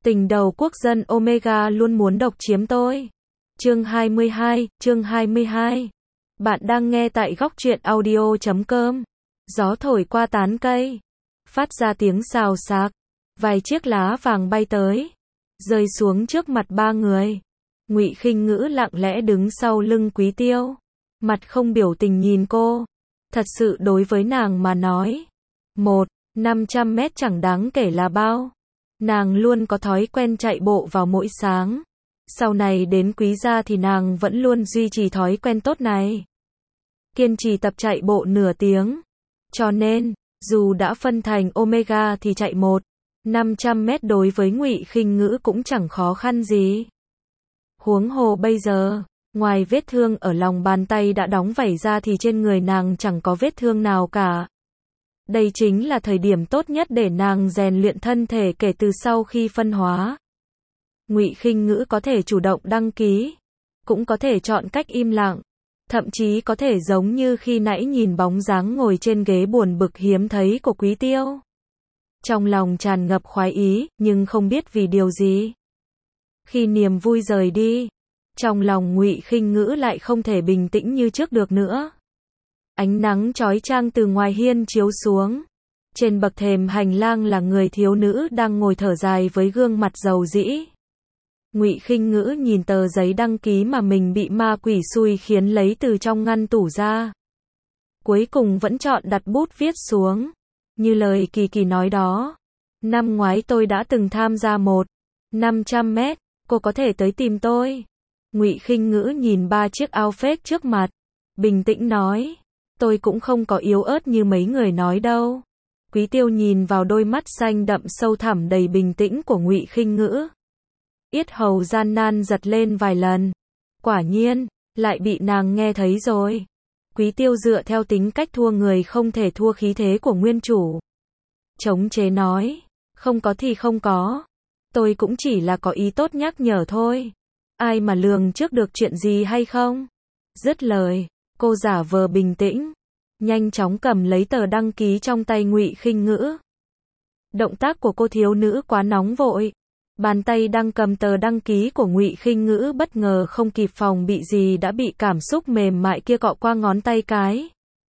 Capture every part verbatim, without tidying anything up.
Tình đầu quốc dân Omega luôn muốn độc chiếm tôi. Chương hai mươi hai, chương hai mươi hai. Bạn đang nghe tại góc truyện audio chấm com. Gió thổi qua tán cây, phát ra tiếng xào xạc. Vài chiếc lá vàng bay tới, rơi xuống trước mặt ba người. Ngụy Khinh Ngữ lặng lẽ đứng sau lưng Quý Tiêu, mặt không biểu tình nhìn cô. Thật sự đối với nàng mà nói, một, năm trăm mét chẳng đáng kể là bao. Nàng luôn có thói quen chạy bộ vào mỗi sáng. Sau này đến Quý gia thì nàng vẫn luôn duy trì thói quen tốt này. Kiên trì tập chạy bộ nửa tiếng. Cho nên, dù đã phân thành Omega thì chạy một, năm trăm mét đối với Ngụy Khinh Ngữ cũng chẳng khó khăn gì. Huống hồ bây giờ, ngoài vết thương ở lòng bàn tay đã đóng vảy ra thì trên người nàng chẳng có vết thương nào cả. Đây chính là thời điểm tốt nhất để nàng rèn luyện thân thể kể từ sau khi phân hóa. Ngụy Khinh Ngữ có thể chủ động đăng ký, cũng có thể chọn cách im lặng, thậm chí có thể giống như khi nãy nhìn bóng dáng ngồi trên ghế buồn bực hiếm thấy của Quý Tiêu. Trong lòng tràn ngập khoái ý, nhưng không biết vì điều gì. Khi niềm vui rời đi, trong lòng Ngụy Khinh Ngữ lại không thể bình tĩnh như trước được nữa. Ánh nắng chói chang từ ngoài hiên chiếu xuống. Trên bậc thềm hành lang là người thiếu nữ đang ngồi thở dài với gương mặt rầu rĩ. Ngụy Khinh Ngữ nhìn tờ giấy đăng ký mà mình bị ma quỷ xui khiến lấy từ trong ngăn tủ ra. Cuối cùng vẫn chọn đặt bút viết xuống. Như lời Kỳ Kỳ nói đó. Năm ngoái tôi đã từng tham gia một, năm trăm mét, cô có thể tới tìm tôi. Ngụy Khinh Ngữ nhìn ba chiếc áo phết trước mặt, bình tĩnh nói. Tôi cũng không có yếu ớt như mấy người nói đâu. Quý Tiêu nhìn vào đôi mắt xanh đậm sâu thẳm đầy bình tĩnh của Ngụy Khinh Ngữ. Yết hầu gian nan giật lên vài lần. Quả nhiên, lại bị nàng nghe thấy rồi. Quý Tiêu dựa theo tính cách thua người không thể thua khí thế của nguyên chủ. Chống chế nói, không có thì không có. Tôi cũng chỉ là có ý tốt nhắc nhở thôi. Ai mà lường trước được chuyện gì hay không? Dứt lời, cô giả vờ bình tĩnh, nhanh chóng cầm lấy tờ đăng ký trong tay Ngụy Khinh Ngữ. Động tác của cô thiếu nữ quá nóng vội. Bàn tay đang cầm tờ đăng ký của Ngụy Khinh Ngữ bất ngờ không kịp phòng bị gì đã bị cảm xúc mềm mại kia cọ qua ngón tay cái.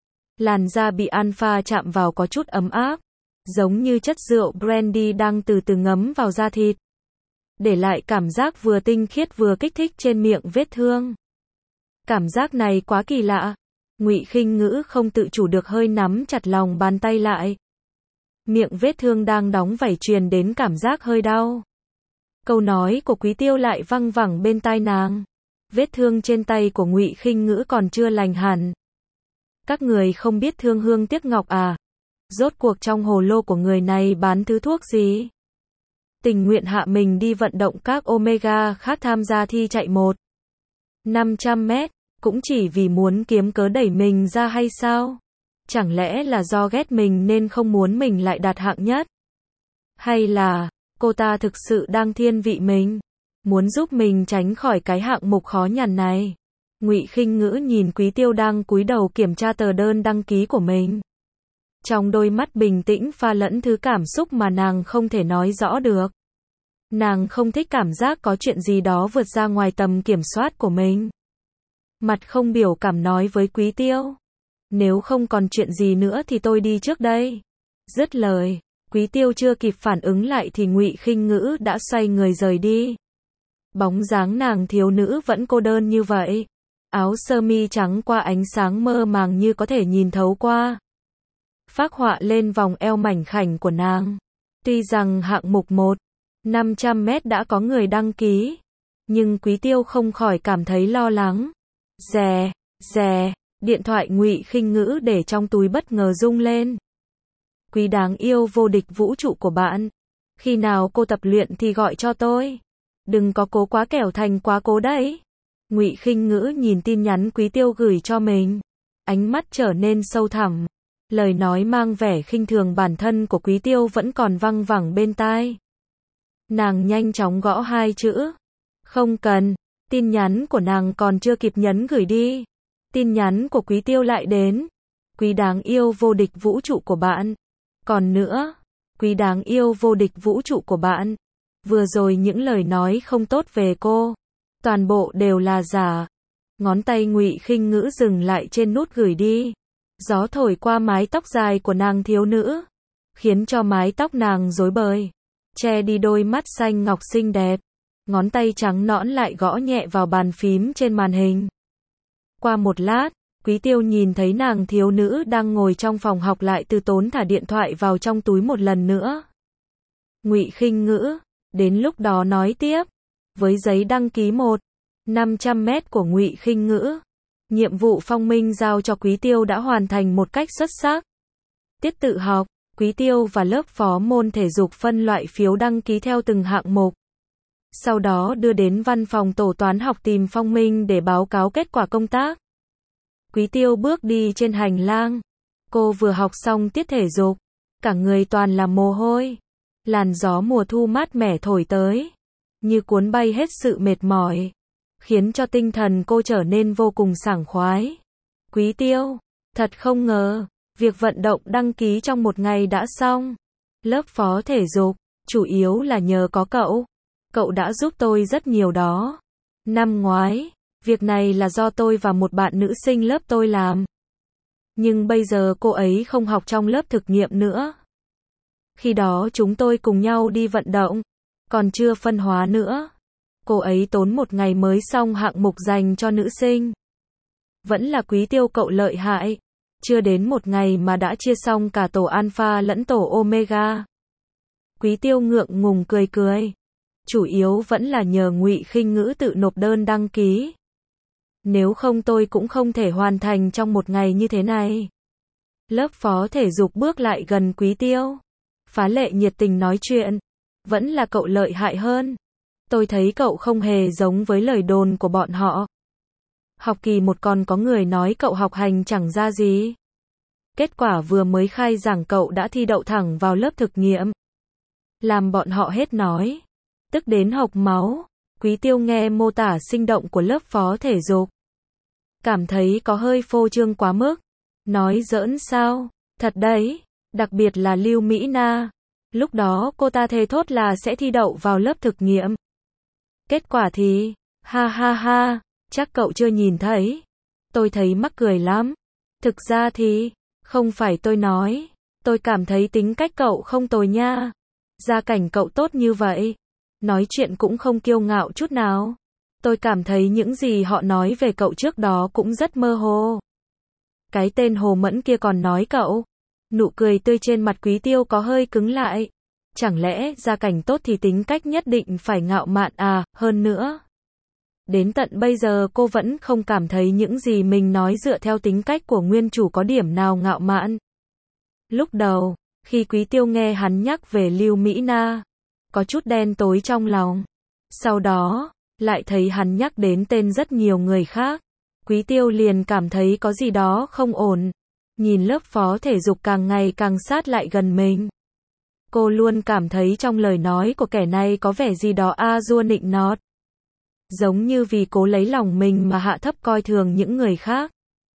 Làn da bị alpha chạm vào có chút ấm áp, giống như chất rượu brandy đang từ từ ngấm vào da thịt, để lại cảm giác vừa tinh khiết vừa kích thích trên miệng vết thương. Cảm giác này quá kỳ lạ. Ngụy Khinh Ngữ không tự chủ được hơi nắm chặt lòng bàn tay lại. Miệng vết thương đang đóng vảy truyền đến cảm giác hơi đau. Câu nói của Quý Tiêu lại văng vẳng bên tai nàng. Vết thương trên tay của Ngụy Khinh Ngữ còn chưa lành hẳn. Các người không biết thương hương tiếc ngọc à? Rốt cuộc trong hồ lô của người này bán thứ thuốc gì? Tình nguyện hạ mình đi vận động các Omega khác tham gia thi chạy một, năm trăm mét, cũng chỉ vì muốn kiếm cớ đẩy mình ra hay sao? Chẳng lẽ là do ghét mình nên không muốn mình lại đạt hạng nhất? Hay là, cô ta thực sự đang thiên vị mình, muốn giúp mình tránh khỏi cái hạng mục khó nhằn này? Ngụy Khinh Ngữ nhìn Quý Tiêu đang cúi đầu kiểm tra tờ đơn đăng ký của mình. Trong đôi mắt bình tĩnh pha lẫn thứ cảm xúc mà nàng không thể nói rõ được. Nàng không thích cảm giác có chuyện gì đó vượt ra ngoài tầm kiểm soát của mình. Mặt không biểu cảm nói với Quý Tiêu. Nếu không còn chuyện gì nữa thì tôi đi trước đây. Dứt lời, Quý Tiêu chưa kịp phản ứng lại thì Ngụy Khinh Ngữ đã xoay người rời đi. Bóng dáng nàng thiếu nữ vẫn cô đơn như vậy. Áo sơ mi trắng qua ánh sáng mơ màng như có thể nhìn thấu qua. Phác họa lên vòng eo mảnh khảnh của nàng. Tuy rằng hạng mục một, năm trăm mét đã có người đăng ký, nhưng Quý Tiêu không khỏi cảm thấy lo lắng. Rè, rè, điện thoại Ngụy Khinh Ngữ để trong túi bất ngờ rung lên. Quý đáng yêu vô địch vũ trụ của bạn, khi nào cô tập luyện thì gọi cho tôi. Đừng có cố quá kẻo thành quá cố đấy. Ngụy Khinh Ngữ nhìn tin nhắn Quý Tiêu gửi cho mình, ánh mắt trở nên sâu thẳm. Lời nói mang vẻ khinh thường bản thân của Quý Tiêu vẫn còn văng vẳng bên tai. Nàng nhanh chóng gõ hai chữ. Không cần. Tin nhắn của nàng còn chưa kịp nhấn gửi đi. Tin nhắn của Quý Tiêu lại đến. Quý đáng yêu vô địch vũ trụ của bạn. Còn nữa. Quý đáng yêu vô địch vũ trụ của bạn. Vừa rồi những lời nói không tốt về cô, toàn bộ đều là giả. Ngón tay Ngụy Khinh Ngữ dừng lại trên nút gửi đi. Gió thổi qua mái tóc dài của nàng thiếu nữ, khiến cho mái tóc nàng rối bời, che đi đôi mắt xanh ngọc xinh đẹp. Ngón tay trắng nõn lại gõ nhẹ vào bàn phím trên màn hình. Qua một lát, Quý Tiêu nhìn thấy nàng thiếu nữ đang ngồi trong phòng học lại từ tốn thả điện thoại vào trong túi một lần nữa. Ngụy Khinh Ngữ, đến lúc đó nói tiếp. Với giấy đăng ký một năm trăm mét của Ngụy Khinh Ngữ, nhiệm vụ Phong Minh giao cho Quý Tiêu đã hoàn thành một cách xuất sắc. Tiết tự học, Quý Tiêu và lớp phó môn thể dục phân loại phiếu đăng ký theo từng hạng mục. Sau đó đưa đến văn phòng tổ toán học tìm Phong Minh để báo cáo kết quả công tác. Quý Tiêu bước đi trên hành lang. Cô vừa học xong tiết thể dục, cả người toàn là mồ hôi. Làn gió mùa thu mát mẻ thổi tới, như cuốn bay hết sự mệt mỏi, khiến cho tinh thần cô trở nên vô cùng sảng khoái. Quý Tiêu, thật không ngờ, việc vận động đăng ký trong một ngày đã xong. Lớp phó thể dục, chủ yếu là nhờ có cậu. Cậu đã giúp tôi rất nhiều đó. Năm ngoái, việc này là do tôi và một bạn nữ sinh lớp tôi làm. Nhưng bây giờ cô ấy không học trong lớp thực nghiệm nữa. Khi đó chúng tôi cùng nhau đi vận động, còn chưa phân hóa nữa. Cô ấy tốn một ngày mới xong hạng mục dành cho nữ sinh. Vẫn là Quý Tiêu cậu lợi hại. Chưa đến một ngày mà đã chia xong cả tổ alpha lẫn tổ omega. Quý Tiêu ngượng ngùng cười cười. Chủ yếu vẫn là nhờ Ngụy Khinh Ngữ tự nộp đơn đăng ký. Nếu không tôi cũng không thể hoàn thành trong một ngày như thế này. Lớp phó thể dục bước lại gần Quý Tiêu, phá lệ nhiệt tình nói chuyện. Vẫn là cậu lợi hại hơn. Tôi thấy cậu không hề giống với lời đồn của bọn họ. Học kỳ một còn có người nói cậu học hành chẳng ra gì. Kết quả vừa mới khai giảng cậu đã thi đậu thẳng vào lớp thực nghiệm. Làm bọn họ hết nói. Tức đến hộc máu. Quý Tiêu nghe mô tả sinh động của lớp phó thể dục, cảm thấy có hơi phô trương quá mức. Nói giỡn sao? Thật đấy. Đặc biệt là Lưu Mỹ Na. Lúc đó cô ta thề thốt là sẽ thi đậu vào lớp thực nghiệm. Kết quả thì, ha ha ha, chắc cậu chưa nhìn thấy. Tôi thấy mắc cười lắm. Thực ra thì, không phải tôi nói. Tôi cảm thấy tính cách cậu không tồi nha. Gia cảnh cậu tốt như vậy. Nói chuyện cũng không kiêu ngạo chút nào. Tôi cảm thấy những gì họ nói về cậu trước đó cũng rất mơ hồ. Cái tên Hồ Mẫn kia còn nói cậu. Nụ cười tươi trên mặt Quý Tiêu có hơi cứng lại. Chẳng lẽ gia cảnh tốt thì tính cách nhất định phải ngạo mạn à, hơn nữa. Đến tận bây giờ cô vẫn không cảm thấy những gì mình nói dựa theo tính cách của nguyên chủ có điểm nào ngạo mạn. Lúc đầu, khi Quý Tiêu nghe hắn nhắc về Lưu Mỹ Na, có chút đen tối trong lòng. Sau đó, lại thấy hắn nhắc đến tên rất nhiều người khác. Quý Tiêu liền cảm thấy có gì đó không ổn. Nhìn lớp phó thể dục càng ngày càng sát lại gần mình. Cô luôn cảm thấy trong lời nói của kẻ này có vẻ gì đó a dua nịnh nọt. Giống như vì cố lấy lòng mình mà hạ thấp coi thường những người khác.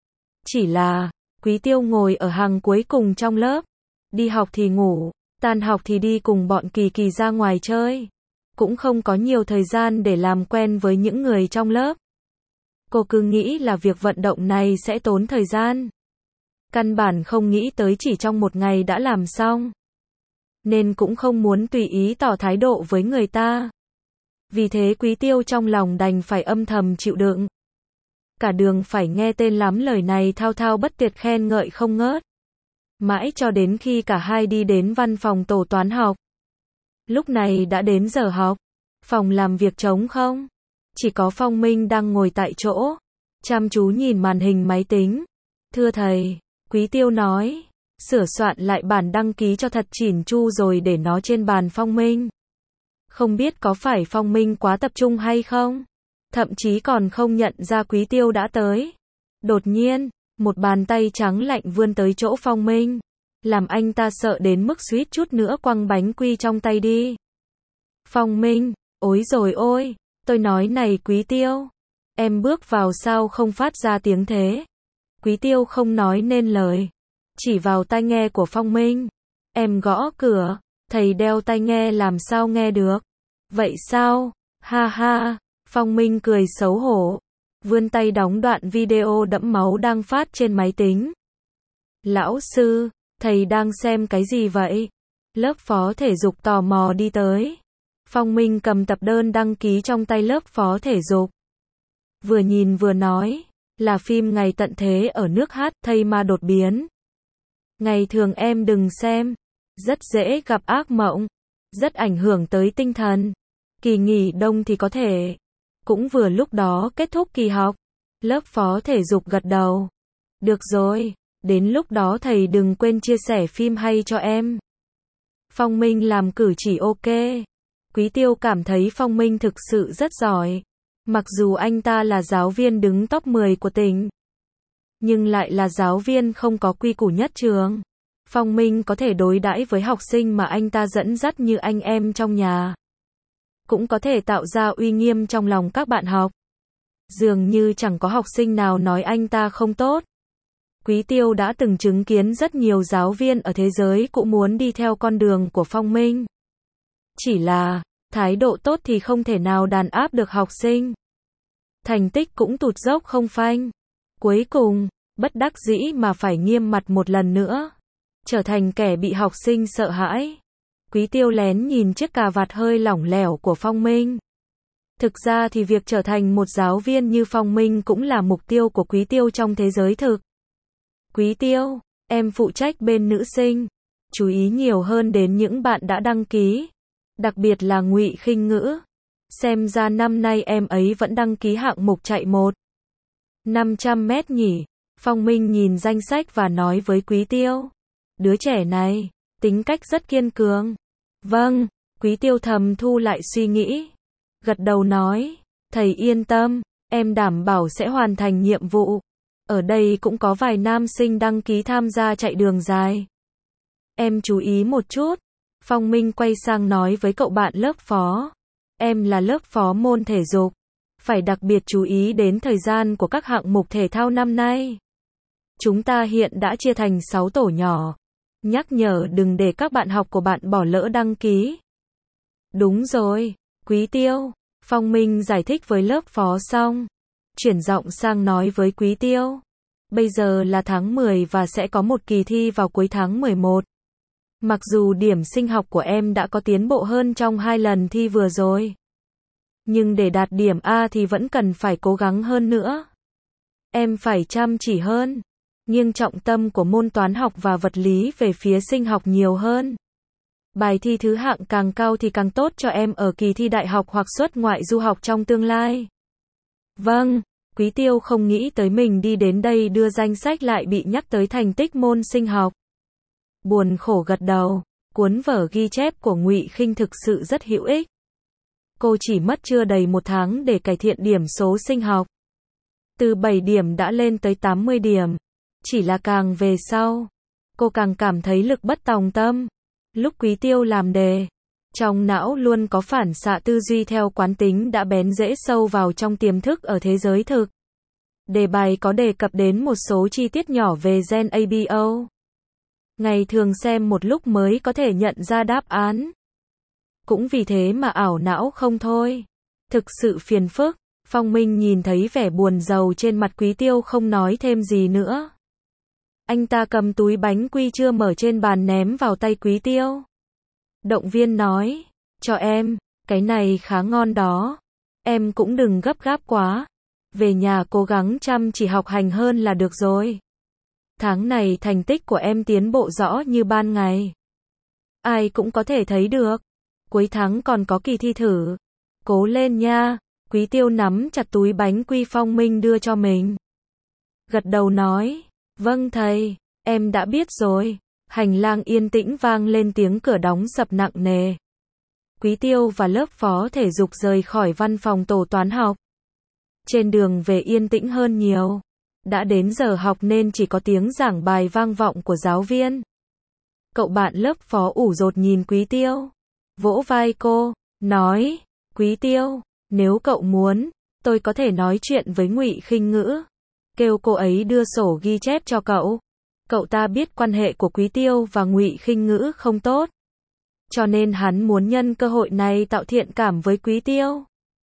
Chỉ là, Quý Tiêu ngồi ở hàng cuối cùng trong lớp. Đi học thì ngủ, tan học thì đi cùng bọn Kỳ Kỳ ra ngoài chơi. Cũng không có nhiều thời gian để làm quen với những người trong lớp. Cô cứ nghĩ là việc vận động này sẽ tốn thời gian. Căn bản không nghĩ tới chỉ trong một ngày đã làm xong. Nên cũng không muốn tùy ý tỏ thái độ với người ta. Vì thế Quý Tiêu trong lòng đành phải âm thầm chịu đựng. Cả đường phải nghe tên lắm lời này thao thao bất tuyệt khen ngợi không ngớt. Mãi cho đến khi cả hai đi đến văn phòng tổ toán học. Lúc này đã đến giờ học. Phòng làm việc trống không? Chỉ có Phong Minh đang ngồi tại chỗ, chăm chú nhìn màn hình máy tính. Thưa thầy, Quý Tiêu nói, sửa soạn lại bản đăng ký cho thật chỉn chu rồi để nó trên bàn Phong Minh. Không biết có phải Phong Minh quá tập trung hay không? Thậm chí còn không nhận ra Quý Tiêu đã tới. Đột nhiên, một bàn tay trắng lạnh vươn tới chỗ Phong Minh, làm anh ta sợ đến mức suýt chút nữa quăng bánh quy trong tay đi. Phong Minh, ối rồi ôi, tôi nói này Quý Tiêu, em bước vào sao không phát ra tiếng thế? Quý Tiêu không nói nên lời, chỉ vào tai nghe của Phong Minh. Em gõ cửa, thầy đeo tai nghe làm sao nghe được? Vậy sao? Ha ha. Phong Minh cười xấu hổ, vươn tay đóng đoạn video đẫm máu đang phát trên máy tính. Lão sư, thầy đang xem cái gì vậy? Lớp phó thể dục tò mò đi tới. Phong Minh cầm tập đơn đăng ký trong tay lớp phó thể dục. Vừa nhìn vừa nói, là phim Ngày tận thế ở nước hát, thây ma đột biến. Ngày thường em đừng xem, rất dễ gặp ác mộng, rất ảnh hưởng tới tinh thần. Kỳ nghỉ đông thì có thể. Cũng vừa lúc đó kết thúc kỳ học. Lớp phó thể dục gật đầu. Được rồi, đến lúc đó thầy đừng quên chia sẻ phim hay cho em. Phong Minh làm cử chỉ ok. Quý Tiêu cảm thấy Phong Minh thực sự rất giỏi. Mặc dù anh ta là giáo viên đứng top mười của tỉnh, nhưng lại là giáo viên không có quy củ nhất trường. Phong Minh có thể đối đãi với học sinh mà anh ta dẫn dắt như anh em trong nhà. Cũng có thể tạo ra uy nghiêm trong lòng các bạn học. Dường như chẳng có học sinh nào nói anh ta không tốt. Quý Tiêu đã từng chứng kiến rất nhiều giáo viên ở thế giới cũng muốn đi theo con đường của Phong Minh. Chỉ là, thái độ tốt thì không thể nào đàn áp được học sinh. Thành tích cũng tụt dốc không phanh. Cuối cùng, bất đắc dĩ mà phải nghiêm mặt một lần nữa. Trở thành kẻ bị học sinh sợ hãi. Quý Tiêu lén nhìn chiếc cà vạt hơi lỏng lẻo của Phong Minh. Thực ra thì việc trở thành một giáo viên như Phong Minh cũng là mục tiêu của Quý Tiêu trong thế giới thực. Quý Tiêu, em phụ trách bên nữ sinh, chú ý nhiều hơn đến những bạn đã đăng ký, đặc biệt là Ngụy Khinh Ngữ. Xem ra năm nay em ấy vẫn đăng ký hạng mục chạy một năm trăm mét nhỉ. Phong Minh nhìn danh sách và nói với Quý Tiêu. Đứa trẻ này, tính cách rất kiên cường. Vâng, Quý Tiêu thầm thu lại suy nghĩ. Gật đầu nói, thầy yên tâm, em đảm bảo sẽ hoàn thành nhiệm vụ. Ở đây cũng có vài nam sinh đăng ký tham gia chạy đường dài. Em chú ý một chút. Phong Minh quay sang nói với cậu bạn lớp phó. Em là lớp phó môn thể dục. Phải đặc biệt chú ý đến thời gian của các hạng mục thể thao năm nay. Chúng ta hiện đã chia thành sáu tổ nhỏ. Nhắc nhở đừng để các bạn học của bạn bỏ lỡ đăng ký. Đúng rồi, Quý Tiêu. Phong Minh giải thích với lớp phó xong. Chuyển giọng sang nói với Quý Tiêu. Bây giờ là tháng mười và sẽ có một kỳ thi vào cuối tháng mười một. Mặc dù điểm sinh học của em đã có tiến bộ hơn trong hai lần thi vừa rồi. Nhưng để đạt điểm A thì vẫn cần phải cố gắng hơn nữa. Em phải chăm chỉ hơn. Nghiêng trọng tâm của môn toán học và vật lý về phía sinh học nhiều hơn. Bài thi thứ hạng càng cao thì càng tốt cho em ở kỳ thi đại học hoặc xuất ngoại du học trong tương lai. Vâng, Quý Tiêu không nghĩ tới mình đi đến đây đưa danh sách lại bị nhắc tới thành tích môn sinh học. Buồn khổ gật đầu, cuốn vở ghi chép của Ngụy Khinh thực sự rất hữu ích. Cô chỉ mất chưa đầy một tháng để cải thiện điểm số sinh học. Từ bảy điểm đã lên tới tám mươi điểm. Chỉ là càng về sau, cô càng cảm thấy lực bất tòng tâm. Lúc Quý Tiêu làm đề, trong não luôn có phản xạ tư duy theo quán tính đã bén rễ sâu vào trong tiềm thức ở thế giới thực. Đề bài có đề cập đến một số chi tiết nhỏ về gen a bê o. Ngày thường xem một lúc mới có thể nhận ra đáp án. Cũng vì thế mà ảo não không thôi. Thực sự phiền phức. Phong Minh nhìn thấy vẻ buồn rầu trên mặt Quý Tiêu không nói thêm gì nữa. Anh ta cầm túi bánh quy chưa mở trên bàn ném vào tay Quý Tiêu. Động viên nói, cho em, cái này khá ngon đó. Em cũng đừng gấp gáp quá. Về nhà cố gắng chăm chỉ học hành hơn là được rồi. Tháng này thành tích của em tiến bộ rõ như ban ngày. Ai cũng có thể thấy được. Cuối tháng còn có kỳ thi thử. Cố lên nha. Quý Tiêu nắm chặt túi bánh quy Phong Minh đưa cho mình. Gật đầu nói, vâng thầy, em đã biết rồi. Hành lang yên tĩnh vang lên tiếng cửa đóng sập nặng nề. Quý Tiêu và lớp phó thể dục rời khỏi văn phòng tổ toán học. Trên đường về yên tĩnh hơn nhiều. Đã đến giờ học nên chỉ có tiếng giảng bài vang vọng của giáo viên. Cậu bạn lớp phó ủ rột nhìn Quý Tiêu. Vỗ vai cô, nói, Quý Tiêu, nếu cậu muốn, tôi có thể nói chuyện với Ngụy Khinh Ngữ. Kêu cô ấy đưa sổ ghi chép cho cậu. Cậu ta biết quan hệ của Quý Tiêu và Ngụy Khinh Ngữ không tốt. cho nên hắn muốn nhân cơ hội này tạo thiện cảm với Quý Tiêu.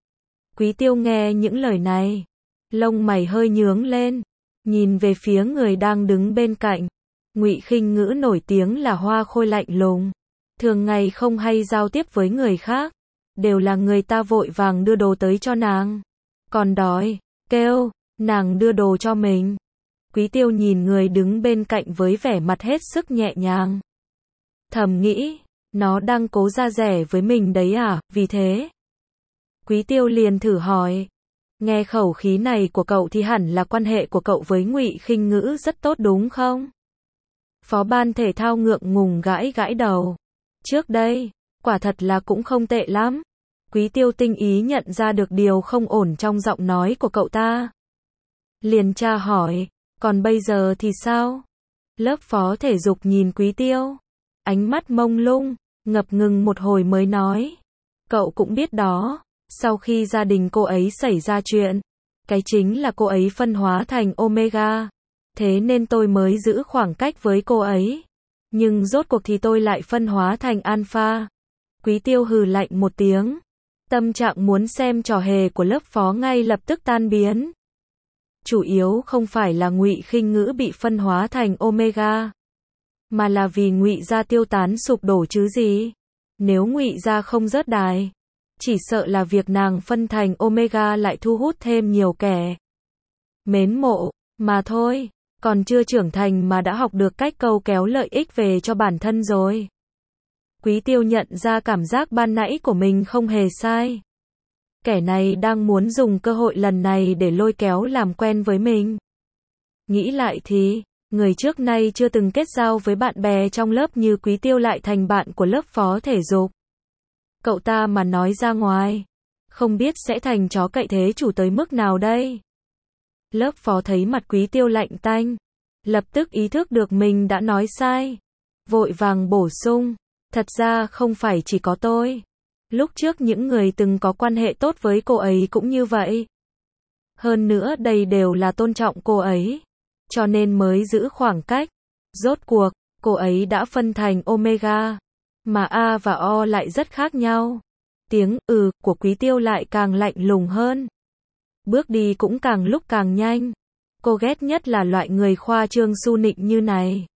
Quý Tiêu nghe những lời này, lông mày hơi nhướng lên, nhìn về phía người đang đứng bên cạnh. Ngụy Khinh Ngữ nổi tiếng là hoa khôi lạnh lùng, thường ngày không hay giao tiếp với người khác, đều là người ta vội vàng đưa đồ tới cho nàng. Còn đói, kêu, nàng đưa đồ cho mình. Quý Tiêu nhìn người đứng bên cạnh với vẻ mặt hết sức nhẹ nhàng. Thầm nghĩ, nó đang cố ra rẻ với mình đấy à, vì thế. Quý Tiêu liền thử hỏi, nghe khẩu khí này của cậu thì hẳn là quan hệ của cậu với Ngụy Khinh Ngữ rất tốt đúng không? Phó ban thể thao ngượng ngùng gãi gãi đầu. Trước đây, quả thật là cũng không tệ lắm. Quý Tiêu tinh ý nhận ra được điều không ổn trong giọng nói của cậu ta. Liền tra hỏi, còn bây giờ thì sao? Lớp phó thể dục nhìn Quý Tiêu, ánh mắt mông lung, ngập ngừng một hồi mới nói. Cậu cũng biết đó, sau khi gia đình cô ấy xảy ra chuyện, cái chính là cô ấy phân hóa thành Omega. Thế nên tôi mới giữ khoảng cách với cô ấy. Nhưng rốt cuộc thì tôi lại phân hóa thành Alpha. Quý Tiêu hừ lạnh một tiếng. Tâm trạng muốn xem trò hề của lớp phó ngay lập tức tan biến. Chủ yếu không phải là Ngụy Khinh Ngữ bị phân hóa thành Omega, mà là vì Ngụy gia tiêu tán sụp đổ chứ gì. Nếu Ngụy gia không rớt đài, chỉ sợ là việc nàng phân thành Omega lại thu hút thêm nhiều kẻ mến mộ, mà thôi. Còn chưa trưởng thành mà đã học được cách câu kéo lợi ích về cho bản thân rồi. Quý Tiêu nhận ra cảm giác ban nãy của mình không hề sai. Kẻ này đang muốn dùng cơ hội lần này để lôi kéo làm quen với mình. Nghĩ lại thì, người trước nay chưa từng kết giao với bạn bè trong lớp như Quý Tiêu lại thành bạn của lớp phó thể dục. Cậu ta mà nói ra ngoài, không biết sẽ thành chó cậy thế chủ tới mức nào đây. Lớp phó thấy mặt Quý Tiêu lạnh tanh, lập tức ý thức được mình đã nói sai, vội vàng bổ sung, thật ra không phải chỉ có tôi. Lúc trước những người từng có quan hệ tốt với cô ấy cũng như vậy. Hơn nữa đây đều là tôn trọng cô ấy, cho nên mới giữ khoảng cách. Rốt cuộc, cô ấy đã phân thành Omega, mà A và O lại rất khác nhau. Tiếng ừ của Quý Tiêu lại càng lạnh lùng hơn. Bước đi cũng càng lúc càng nhanh. Cô ghét nhất là loại người khoa trương su nịnh như này.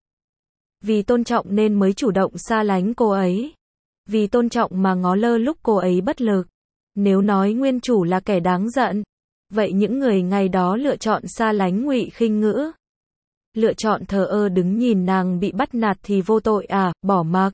Vì tôn trọng nên mới chủ động xa lánh cô ấy. Vì tôn trọng mà ngó lơ lúc cô ấy bất lực. Nếu nói nguyên chủ là kẻ đáng giận, vậy những người ngày đó lựa chọn xa lánh Ngụy Khinh Ngữ, lựa chọn thờ ơ đứng nhìn nàng bị bắt nạt thì vô tội à, bỏ mặc.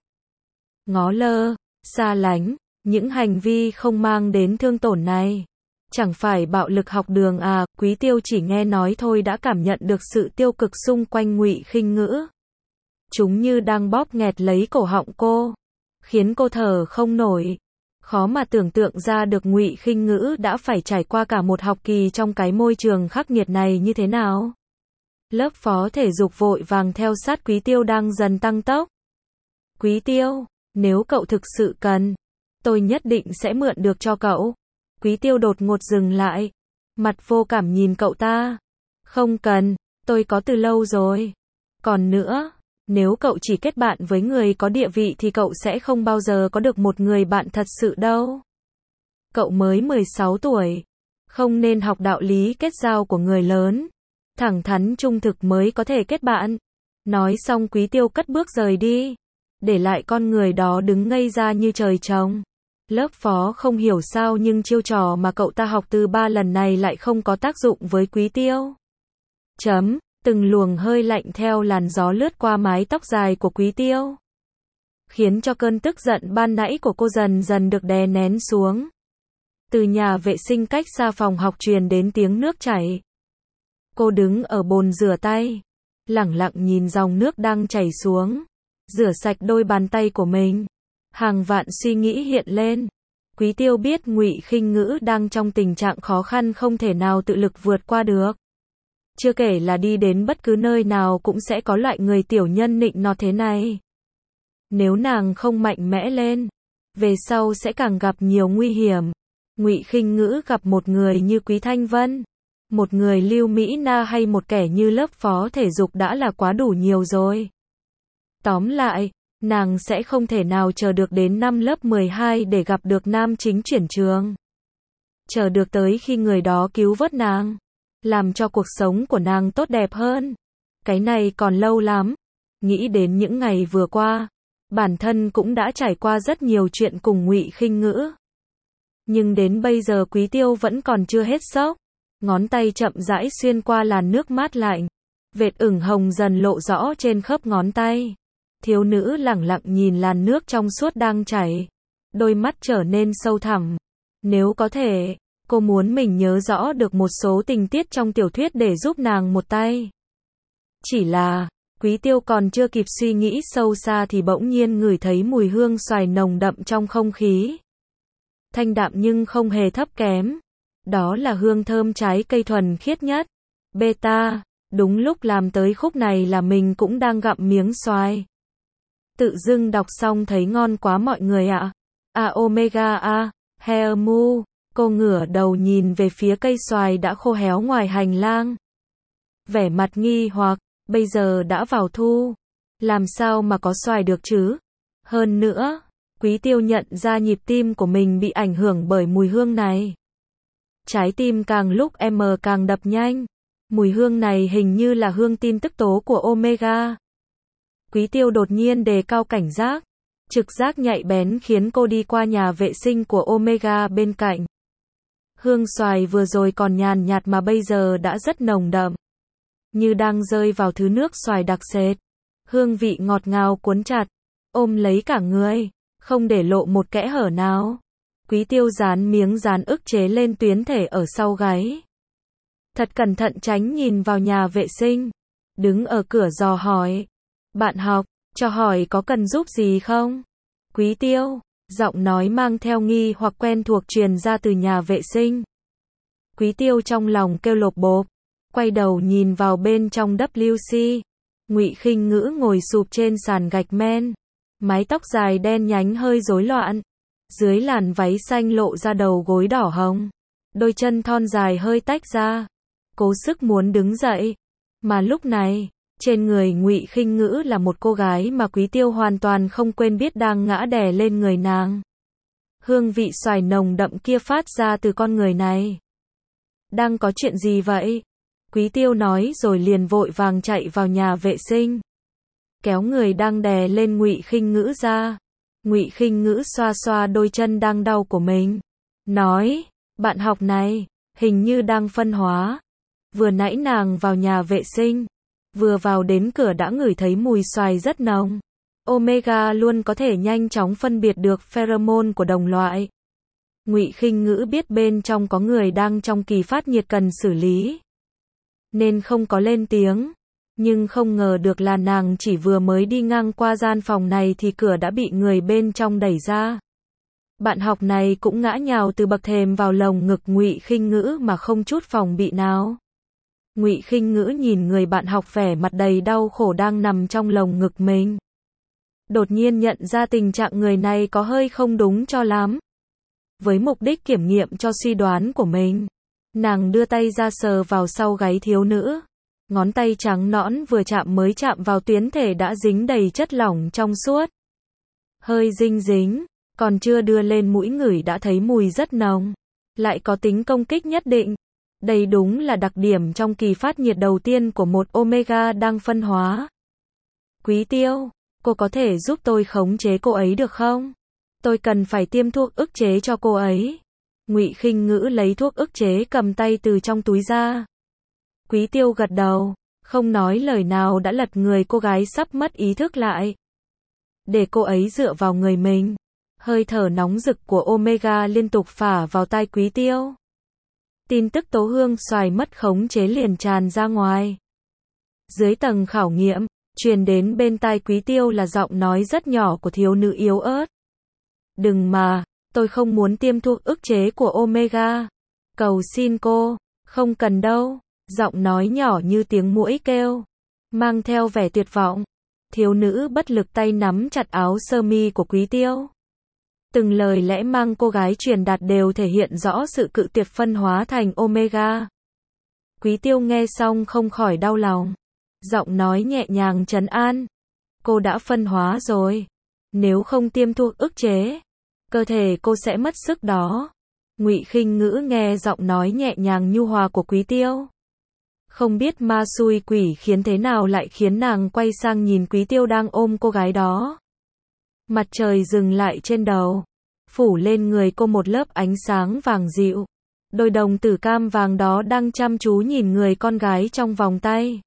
Ngó lơ, xa lánh, những hành vi không mang đến thương tổn này chẳng phải bạo lực học đường à. Quý Tiêu chỉ nghe nói thôi đã cảm nhận được sự tiêu cực xung quanh Ngụy Khinh Ngữ. Chúng như đang bóp nghẹt lấy cổ họng cô, khiến cô thở không nổi. Khó mà tưởng tượng ra được Ngụy Khinh Ngữ đã phải trải qua cả một học kỳ trong cái môi trường khắc nghiệt này như thế nào. Lớp phó thể dục vội vàng theo sát Quý Tiêu đang dần tăng tốc. Quý Tiêu, nếu cậu thực sự cần, tôi nhất định sẽ mượn được cho cậu. Quý Tiêu đột ngột dừng lại, mặt vô cảm nhìn cậu ta. Không cần, tôi có từ lâu rồi. Còn nữa, nếu cậu chỉ kết bạn với người có địa vị thì cậu sẽ không bao giờ có được một người bạn thật sự đâu. Cậu mới mười sáu tuổi, không nên học đạo lý kết giao của người lớn. Thẳng thắn trung thực mới có thể kết bạn. Nói xong Quý Tiêu cất bước rời đi, để lại con người đó đứng ngây ra như trời trồng. Lớp phó không hiểu sao nhưng chiêu trò mà cậu ta học từ ba lần này lại không có tác dụng với Quý Tiêu. Chấm, từng luồng hơi lạnh theo làn gió lướt qua mái tóc dài của Quý Tiêu, khiến cho cơn tức giận ban nãy của cô dần dần được đè nén xuống. Từ nhà vệ sinh cách xa phòng học truyền đến tiếng nước chảy. Cô đứng ở bồn rửa tay, lẳng lặng nhìn dòng nước đang chảy xuống, rửa sạch đôi bàn tay của mình. Hàng vạn suy nghĩ hiện lên. Quý Tiêu biết Ngụy Khinh Ngữ đang trong tình trạng khó khăn không thể nào tự lực vượt qua được. Chưa kể là đi đến bất cứ nơi nào cũng sẽ có loại người tiểu nhân nịnh nọt thế này. Nếu nàng không mạnh mẽ lên, về sau sẽ càng gặp nhiều nguy hiểm. Ngụy Khinh Ngữ gặp một người như Quý Thanh Vân, một người Lưu Mỹ Na hay một kẻ như lớp phó thể dục đã là quá đủ nhiều rồi. Tóm lại, Nàng sẽ không thể nào chờ được đến năm lớp mười hai để gặp được nam chính chuyển trường. Chờ được tới khi người đó cứu vớt nàng, làm cho cuộc sống của nàng tốt đẹp hơn. Cái này còn lâu lắm. Nghĩ đến những ngày vừa qua, bản thân cũng đã trải qua rất nhiều chuyện cùng Ngụy Khinh Ngữ. Nhưng đến bây giờ Quý Tiêu vẫn còn chưa hết sốc. Ngón tay chậm rãi xuyên qua làn nước mát lạnh. Vệt ửng hồng dần lộ rõ trên khớp ngón tay. Thiếu nữ lẳng lặng nhìn làn nước trong suốt đang chảy. Đôi mắt trở nên sâu thẳm. Nếu có thể, cô muốn mình nhớ rõ được một số tình tiết trong tiểu thuyết để giúp nàng một tay. Chỉ là, Quý Tiêu còn chưa kịp suy nghĩ sâu xa thì bỗng nhiên ngửi thấy mùi hương xoài nồng đậm trong không khí. Thanh đạm nhưng không hề thấp kém. Đó là hương thơm trái cây thuần khiết nhất. Beta, đúng lúc làm tới khúc này là mình cũng đang gặm miếng xoài. Tự dưng đọc xong thấy ngon quá mọi người ạ. À. A Omega A, Hair Mu, cô ngửa đầu nhìn về phía cây xoài đã khô héo ngoài hành lang. Vẻ mặt nghi hoặc, bây giờ đã vào thu. Làm sao mà có xoài được chứ? Hơn nữa, Quý Tiêu nhận ra nhịp tim của mình bị ảnh hưởng bởi mùi hương này. Trái tim càng lúc em càng đập nhanh. Mùi hương này hình như là hương tin tức tố của Omega. Quý Tiêu đột nhiên đề cao cảnh giác. Trực giác nhạy bén khiến cô đi qua nhà vệ sinh của Omega bên cạnh. Hương xoài vừa rồi còn nhàn nhạt mà bây giờ đã rất nồng đậm. Như đang rơi vào thứ nước xoài đặc sệt. Hương vị ngọt ngào cuốn chặt, ôm lấy cả người, không để lộ một kẽ hở nào. Quý Tiêu dán miếng dán ức chế lên tuyến thể ở sau gáy. Thật cẩn thận tránh nhìn vào nhà vệ sinh. Đứng ở cửa dò hỏi. Bạn học, cho hỏi có cần giúp gì không? Quý Tiêu, giọng nói mang theo nghi hoặc quen thuộc truyền ra từ nhà vệ sinh. Quý Tiêu trong lòng kêu lộp bộp, quay đầu nhìn vào bên trong W C. Ngụy Khinh Ngữ ngồi sụp trên sàn gạch men, mái tóc dài đen nhánh hơi rối loạn, dưới làn váy xanh lộ ra đầu gối đỏ hồng, đôi chân thon dài hơi tách ra, cố sức muốn đứng dậy, mà lúc này, trên người Ngụy Khinh Ngữ là một cô gái mà Quý Tiêu hoàn toàn không quên biết đang ngã đè lên người nàng. Hương vị xoài nồng đậm kia phát ra từ con người này. Đang có chuyện gì vậy? Quý Tiêu nói rồi liền vội vàng chạy vào nhà vệ sinh, kéo người đang đè lên Ngụy Khinh Ngữ ra. Ngụy Khinh Ngữ xoa xoa đôi chân đang đau của mình, nói, bạn học này, hình như đang phân hóa. Vừa nãy nàng vào nhà vệ sinh, vừa vào đến cửa đã ngửi thấy mùi xoài rất nồng. Omega luôn có thể nhanh chóng phân biệt được pheromone của đồng loại. Ngụy Khinh Ngữ biết bên trong có người đang trong kỳ phát nhiệt cần xử lý, nên không có lên tiếng. Nhưng không ngờ được là nàng chỉ vừa mới đi ngang qua gian phòng này thì cửa đã bị người bên trong đẩy ra. Bạn học này cũng ngã nhào từ bậc thềm vào lồng ngực Ngụy Khinh Ngữ mà không chút phòng bị nào. Ngụy Khinh Ngữ nhìn người bạn học vẻ mặt đầy đau khổ đang nằm trong lồng ngực mình. Đột nhiên nhận ra tình trạng người này có hơi không đúng cho lắm. Với mục đích kiểm nghiệm cho suy đoán của mình, nàng đưa tay ra sờ vào sau gáy thiếu nữ. Ngón tay trắng nõn vừa chạm mới chạm vào tuyến thể đã dính đầy chất lỏng trong suốt. Hơi dinh dính, còn chưa đưa lên mũi ngửi đã thấy mùi rất nồng, lại có tính công kích nhất định. Đây đúng là đặc điểm trong kỳ phát nhiệt đầu tiên của một Omega đang phân hóa. Quý Tiêu, cô có thể giúp tôi khống chế cô ấy được không? Tôi cần phải tiêm thuốc ức chế cho cô ấy. Ngụy Khinh Ngữ lấy thuốc ức chế cầm tay từ trong túi ra. Quý Tiêu gật đầu, không nói lời nào đã lật người cô gái sắp mất ý thức lại. Để cô ấy dựa vào người mình. Hơi thở nóng rực của Omega liên tục phả vào tai Quý Tiêu. Tin tức tố hương xoài mất khống chế liền tràn ra ngoài. Dưới tầng khảo nghiệm, truyền đến bên tai Quý Tiêu là giọng nói rất nhỏ của thiếu nữ yếu ớt. Đừng mà, tôi không muốn tiêm thuốc ức chế của Omega. Cầu xin cô, không cần đâu. Giọng nói nhỏ như tiếng muỗi kêu, mang theo vẻ tuyệt vọng. Thiếu nữ bất lực tay nắm chặt áo sơ mi của Quý Tiêu. Từng lời lẽ mang cô gái truyền đạt đều thể hiện rõ sự cự tuyệt phân hóa thành Omega. Quý Tiêu nghe xong không khỏi đau lòng. Giọng nói nhẹ nhàng trấn an. cô đã phân hóa rồi. Nếu không tiêm thuốc ức chế, cơ thể cô sẽ mất sức đó. Ngụy Khinh Ngữ nghe giọng nói nhẹ nhàng nhu hòa của Quý Tiêu. Không biết ma xui quỷ khiến thế nào lại khiến nàng quay sang nhìn Quý Tiêu đang ôm cô gái đó. Mặt trời dừng lại trên đầu, phủ lên người cô một lớp ánh sáng vàng dịu. Đôi đồng tử cam vàng đó đang chăm chú nhìn người con gái trong vòng tay.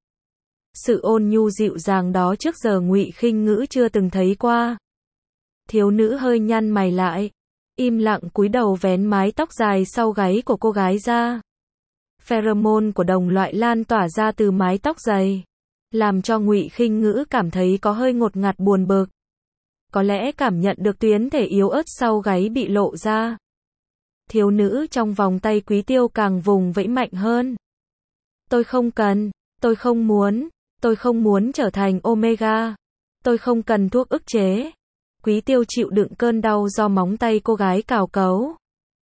Sự ôn nhu dịu dàng đó trước giờ Ngụy Khinh Ngữ chưa từng thấy qua. Thiếu nữ hơi nhăn mày lại, im lặng cúi đầu vén mái tóc dài sau gáy của cô gái ra. Pheromone của đồng loại lan tỏa ra từ mái tóc dày, làm cho Ngụy Khinh Ngữ cảm thấy có hơi ngột ngạt buồn bực. Có lẽ cảm nhận được tuyến thể yếu ớt sau gáy bị lộ ra. Thiếu nữ trong vòng tay Quý Tiêu càng vùng vẫy mạnh hơn. Tôi không cần, tôi không muốn, tôi không muốn trở thành Omega. Tôi không cần thuốc ức chế. Quý Tiêu chịu đựng cơn đau do móng tay cô gái cào cấu.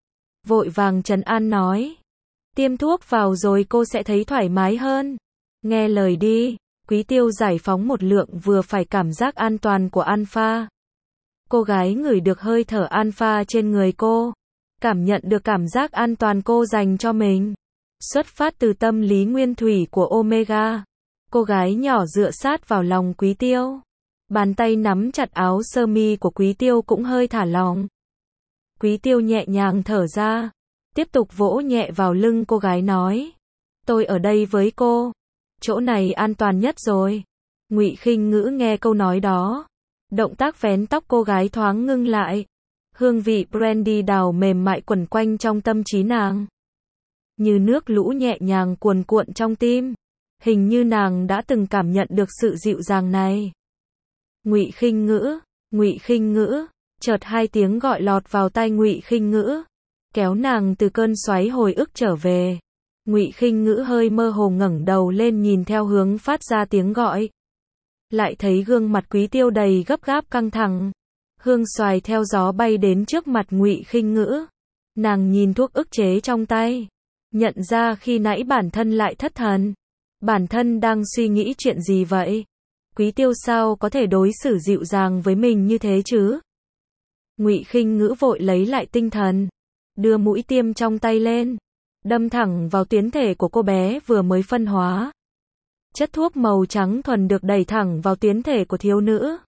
Vội vàng trấn an nói. Tiêm thuốc vào rồi cô sẽ thấy thoải mái hơn. Nghe lời đi. Quý Tiêu giải phóng một lượng vừa phải cảm giác an toàn của Alpha. Cô gái ngửi được hơi thở Alpha trên người cô. Cảm nhận được cảm giác an toàn cô dành cho mình. Xuất phát từ tâm lý nguyên thủy của Omega. Cô gái nhỏ dựa sát vào lòng Quý Tiêu. Bàn tay nắm chặt áo sơ mi của Quý Tiêu cũng hơi thả lỏng. Quý Tiêu nhẹ nhàng thở ra. Tiếp tục vỗ nhẹ vào lưng cô gái nói. Tôi ở đây với cô. Chỗ này an toàn nhất rồi. Ngụy Khinh Ngữ nghe câu nói đó. Động tác vén tóc cô gái thoáng ngưng lại. Hương vị brandy đào mềm mại quẩn quanh trong tâm trí nàng. Như nước lũ nhẹ nhàng cuồn cuộn trong tim. Hình như nàng đã từng cảm nhận được sự dịu dàng này. Ngụy Khinh Ngữ, Ngụy Khinh Ngữ, chợt hai tiếng gọi lọt vào tai Ngụy Khinh Ngữ, kéo nàng từ cơn xoáy hồi ức trở về. Ngụy Khinh Ngữ hơi mơ hồ ngẩng đầu lên nhìn theo hướng phát ra tiếng gọi. Lại thấy gương mặt Quý Tiêu đầy gấp gáp căng thẳng. Hương xoài theo gió bay đến trước mặt Ngụy Khinh Ngữ. Nàng nhìn thuốc ức chế trong tay, nhận ra khi nãy bản thân lại thất thần. Bản thân đang suy nghĩ chuyện gì vậy? Quý Tiêu sao có thể đối xử dịu dàng với mình như thế chứ? Ngụy Khinh Ngữ vội lấy lại tinh thần, đưa mũi tiêm trong tay lên, đâm thẳng vào tuyến thể của cô bé vừa mới phân hóa. Chất thuốc màu trắng thuần được đẩy thẳng vào tuyến thể của thiếu nữ.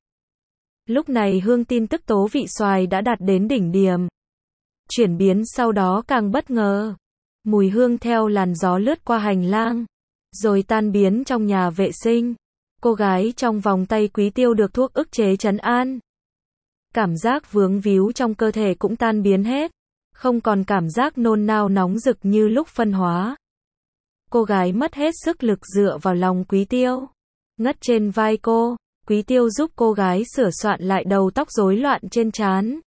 Lúc này hương tin tức tố vị xoài đã đạt đến đỉnh điểm. Chuyển biến sau đó càng bất ngờ. Mùi hương theo làn gió lướt qua hành lang, rồi tan biến trong nhà vệ sinh. Cô gái trong vòng tay Quý Tiêu được thuốc ức chế trấn an. Cảm giác vướng víu trong cơ thể cũng tan biến hết. Không còn cảm giác nôn nao nóng rực như lúc phân hóa. Cô gái mất hết sức lực dựa vào lòng Quý Tiêu. Ngất trên vai cô, Quý Tiêu giúp cô gái sửa soạn lại đầu tóc rối loạn trên trán.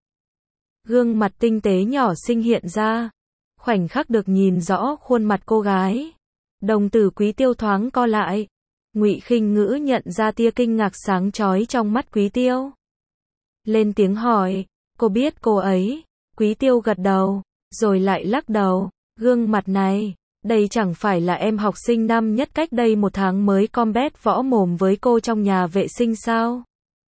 Gương mặt tinh tế nhỏ xinh hiện ra. Khoảnh khắc được nhìn rõ khuôn mặt cô gái. Đồng tử Quý Tiêu thoáng co lại. Ngụy Khinh Ngữ nhận ra tia kinh ngạc sáng chói trong mắt Quý Tiêu. Lên tiếng hỏi, cô biết cô ấy? Quý Tiêu gật đầu, rồi lại lắc đầu. Gương mặt này, đây chẳng phải là em học sinh năm nhất cách đây một tháng mới combat võ mồm với cô trong nhà vệ sinh sao?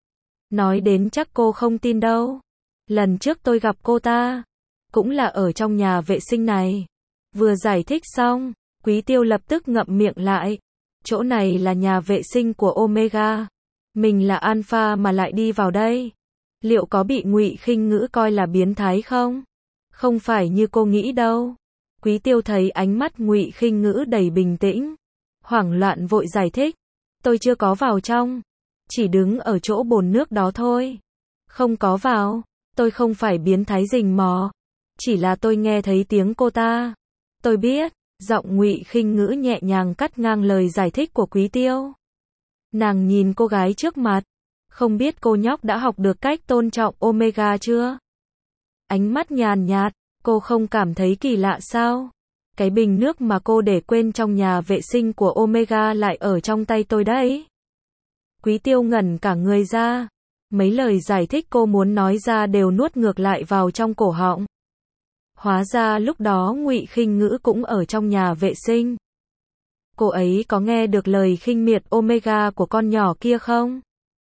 Nói đến chắc cô không tin đâu. Lần trước tôi gặp cô ta, cũng là ở trong nhà vệ sinh này. Vừa giải thích xong, Quý Tiêu lập tức ngậm miệng lại. Chỗ này là nhà vệ sinh của Omega. Mình là Alpha mà lại đi vào đây. Liệu có bị Ngụy Khinh Ngữ coi là biến thái không? Không phải như cô nghĩ đâu. Quý Tiêu thấy ánh mắt Ngụy Khinh Ngữ đầy bình tĩnh. Hoảng loạn vội giải thích. Tôi chưa có vào trong. Chỉ đứng ở chỗ bồn nước đó thôi. Không có vào. Tôi không phải biến thái rình mò. Chỉ là tôi nghe thấy tiếng cô ta. Tôi biết. Giọng Ngụy Khinh Ngữ nhẹ nhàng cắt ngang lời giải thích của Quý Tiêu. Nàng nhìn cô gái trước mặt. Không biết cô nhóc đã học được cách tôn trọng Omega chưa? Ánh mắt nhàn nhạt, cô không cảm thấy kỳ lạ sao? Cái bình nước mà cô để quên trong nhà vệ sinh của Omega lại ở trong tay tôi đấy. Quý Tiêu ngẩn cả người ra. Mấy lời giải thích cô muốn nói ra đều nuốt ngược lại vào trong cổ họng. Hóa ra lúc đó Ngụy Khinh Ngữ cũng ở trong nhà vệ sinh. Cô ấy có nghe được lời khinh miệt Omega của con nhỏ kia không?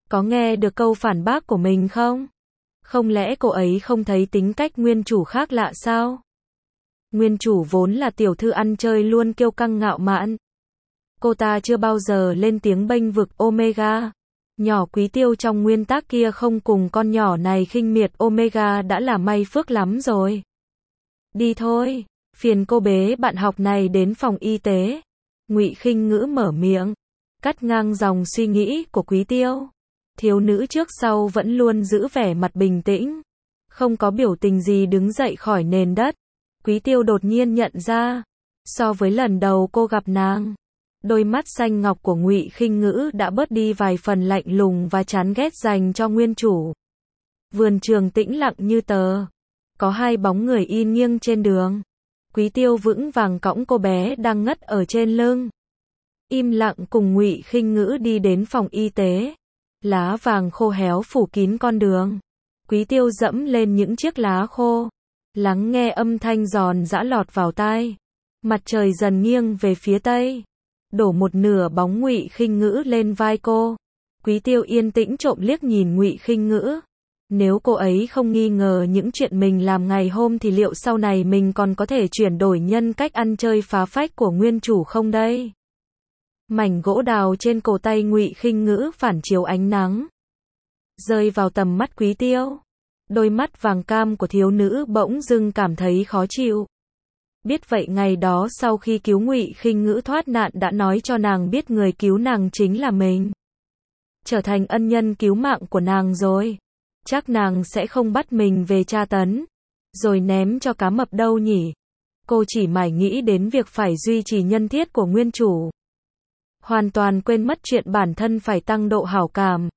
Có nghe được câu phản bác của mình không? Không lẽ cô ấy không thấy tính cách nguyên chủ khác lạ sao? Nguyên chủ vốn là tiểu thư ăn chơi luôn kiêu căng ngạo mạn. Cô ta chưa bao giờ lên tiếng bênh vực Omega. Nhỏ Quý Tiêu trong nguyên tác kia không cùng con nhỏ này khinh miệt Omega đã là may phước lắm rồi. Đi thôi, phiền cô bế bạn học này đến phòng y tế. Ngụy Khinh Ngữ mở miệng, cắt ngang dòng suy nghĩ của Quý Tiêu. Thiếu nữ trước sau vẫn luôn giữ vẻ mặt bình tĩnh, không có biểu tình gì đứng dậy khỏi nền đất. Quý Tiêu đột nhiên nhận ra, so với lần đầu cô gặp nàng, đôi mắt xanh ngọc của Ngụy Khinh Ngữ đã bớt đi vài phần lạnh lùng và chán ghét dành cho nguyên chủ. Vườn trường tĩnh lặng như tờ, có hai bóng người in nghiêng trên đường. Quý Tiêu vững vàng cõng cô bé đang ngất ở trên lưng, im lặng cùng Ngụy Khinh Ngữ đi đến phòng y tế. Lá vàng khô héo phủ kín con đường. Quý Tiêu dẫm lên những chiếc lá khô, lắng nghe âm thanh giòn giã lọt vào tai. Mặt trời dần nghiêng về phía tây, đổ một nửa bóng Ngụy Khinh Ngữ lên vai cô. Quý Tiêu yên tĩnh trộm liếc nhìn Ngụy Khinh Ngữ. Nếu cô ấy không nghi ngờ những chuyện mình làm ngày hôm thì liệu sau này mình còn có thể chuyển đổi nhân cách ăn chơi phá phách của nguyên chủ không đây? Mảnh gỗ đào trên cổ tay Ngụy Khinh Ngữ phản chiếu ánh nắng, rơi vào tầm mắt Quý Tiêu. Đôi mắt vàng cam của thiếu nữ bỗng dưng cảm thấy khó chịu. Biết vậy ngày đó sau khi cứu Ngụy Khinh Ngữ thoát nạn đã nói cho nàng biết người cứu nàng chính là mình, trở thành ân nhân cứu mạng của nàng rồi. Chắc nàng sẽ không bắt mình về tra tấn, rồi ném cho cá mập đâu nhỉ? Cô chỉ mải nghĩ đến việc phải duy trì nhân thiết của nguyên chủ, hoàn toàn quên mất chuyện bản thân phải tăng độ hảo cảm.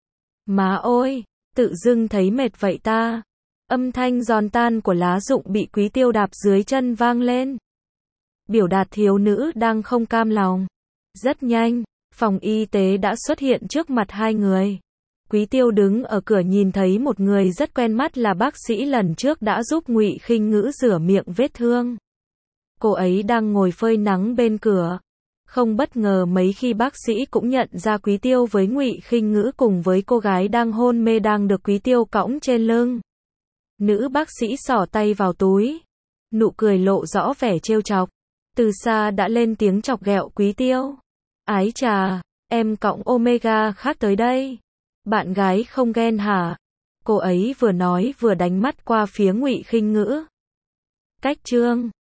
Má ôi, tự dưng thấy mệt vậy ta. Âm thanh giòn tan của lá rụng bị Quý Tiêu đạp dưới chân vang lên. Biểu đạt thiếu nữ đang không cam lòng. Rất nhanh, phòng y tế đã xuất hiện trước mặt hai người. Quý Tiêu đứng ở cửa nhìn thấy một người rất quen mắt là bác sĩ lần trước đã giúp Ngụy Khinh Ngữ rửa miệng vết thương. Cô ấy đang ngồi phơi nắng bên cửa. Không bất ngờ mấy khi bác sĩ cũng nhận ra Quý Tiêu với Ngụy Khinh Ngữ cùng với cô gái đang hôn mê đang được Quý Tiêu cõng trên lưng. Nữ bác sĩ xỏ tay vào túi, nụ cười lộ rõ vẻ trêu chọc. Từ xa đã lên tiếng chọc ghẹo Quý Tiêu. Ái chà, em cõng Omega khác tới đây. Bạn gái không ghen hả? Cô ấy vừa nói vừa đánh mắt qua phía Ngụy Khinh Ngữ. Cách chương